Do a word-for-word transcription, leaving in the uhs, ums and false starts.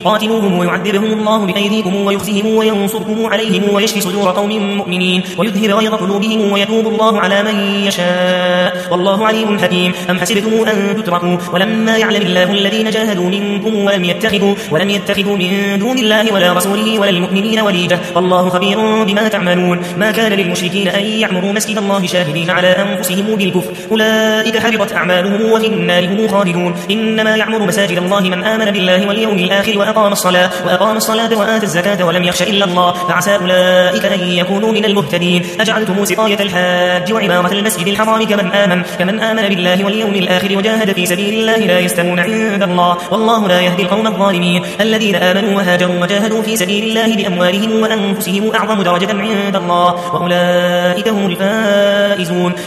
قاتلوهم ويعذبهم الله بأيديكم ويخزهم وينصركم عليهم ويشفي صدور قوم مؤمنين ويذهب غيظ قلوبهم ويتوب الله على من يشاء والله عليم حكيم. أم حسبتم أن تتركوا ولما يعلم الله الذين جاهدوا منكم ولم يتخذوا, ولم يتخذوا من دون الله ولا رسوله ولا المؤمنين وليجة والله خبير بما تعملون. ما كان للمشركين أن يعمروا مسجد الله شاهدين على أنفسهم بالكفر أولئك حبطت أعمالهم وفي النار هم خالدون. إنما يعمر مساجد الله من آمن بالله واليوم الآخر وأقام الصلاة, وأقام الصلاة وآتى الزكاة ولم يخش إلا الله فعسى أولئك أن يكونوا من المهتدين. أجعلتم سقاية الحاج وعمارة المسجد الحرام كمن آمن, كمن آمن بالله واليوم الآخر وجاهد في سبيل الله لا يستوون عند الله والله لا يهدي القوم الظالمين. الذين آمنوا وهاجروا وجاهدوا في سبيل الله بأموالهم وأنفسهم أعظم درجة عند الله وأولئك هم الفائزون.